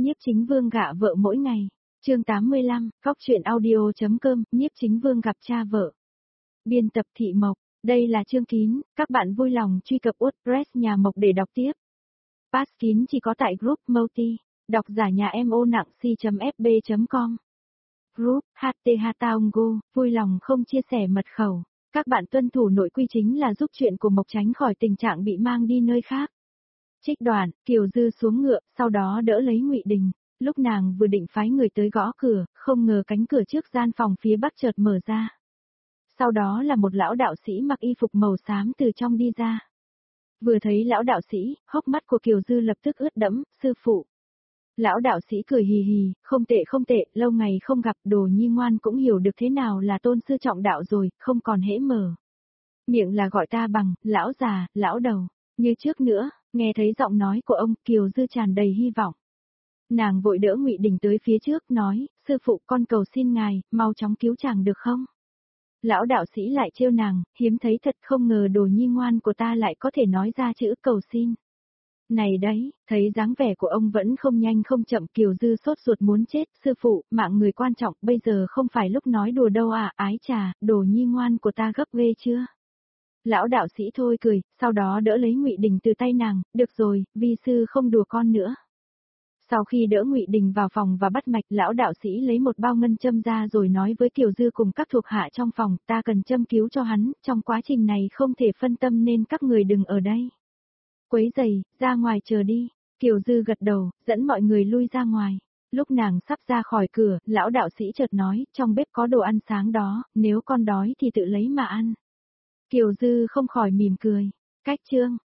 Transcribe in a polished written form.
Nhiếp Chính Vương gạ vợ mỗi ngày. Chương 85, Góc truyện audio.com, Nhiếp Chính Vương gặp cha vợ. Biên tập Thị Mộc, đây là chương kín, các bạn vui lòng truy cập WordPress nhà Mộc để đọc tiếp. Pass kín chỉ có tại group multi, đọc giả nhà MO nặng c.fb.com. Group, HTH Taongo, vui lòng không chia sẻ mật khẩu. Các bạn tuân thủ nội quy chính là giúp chuyện của Mộc tránh khỏi tình trạng bị mang đi nơi khác. Trích đoạn, Kiều Dư xuống ngựa, sau đó đỡ lấy Ngụy Đình. Lúc nàng vừa định phái người tới gõ cửa, không ngờ cánh cửa trước gian phòng phía bắc chợt mở ra. Sau đó là một lão đạo sĩ mặc y phục màu xám từ trong đi ra. Vừa thấy lão đạo sĩ, hốc mắt của Kiều Dư lập tức ướt đẫm, sư phụ. Lão đạo sĩ cười hì hì, không tệ, lâu ngày không gặp, Đồ Nhi ngoan cũng hiểu được thế nào là tôn sư trọng đạo rồi, không còn hễ mở miệng là gọi ta bằng, lão già, lão đầu, như trước nữa. Nghe thấy giọng nói của ông, Kiều Dư tràn đầy hy vọng. Nàng vội đỡ Ngụy Đình tới phía trước, nói, sư phụ con cầu xin ngài, mau chóng cứu chàng được không? Lão đạo sĩ lại trêu nàng, hiếm thấy thật, không ngờ Đồ Nhi ngoan của ta lại có thể nói ra chữ cầu xin. Này đấy, thấy dáng vẻ của ông vẫn không nhanh không chậm, Kiều Dư sốt ruột muốn chết, sư phụ, mạng người quan trọng, bây giờ không phải lúc nói đùa đâu à, ái chà, Đồ Nhi ngoan của ta gấp ghê chưa? Lão đạo sĩ thôi cười, sau đó đỡ lấy Ngụy Đình từ tay nàng, được rồi, vi sư không đùa con nữa. Sau khi đỡ Ngụy Đình vào phòng và bắt mạch, lão đạo sĩ lấy một bao ngân châm ra rồi nói với Kiều Dư cùng các thuộc hạ trong phòng, ta cần châm cứu cho hắn, trong quá trình này không thể phân tâm nên các người đừng ở đây quấy rầy, ra ngoài chờ đi. Kiều Dư gật đầu, dẫn mọi người lui ra ngoài. Lúc nàng sắp ra khỏi cửa, lão đạo sĩ chợt nói, trong bếp có đồ ăn sáng đó, nếu con đói thì tự lấy mà ăn. Kiều Dư không khỏi mỉm cười. Cách chương,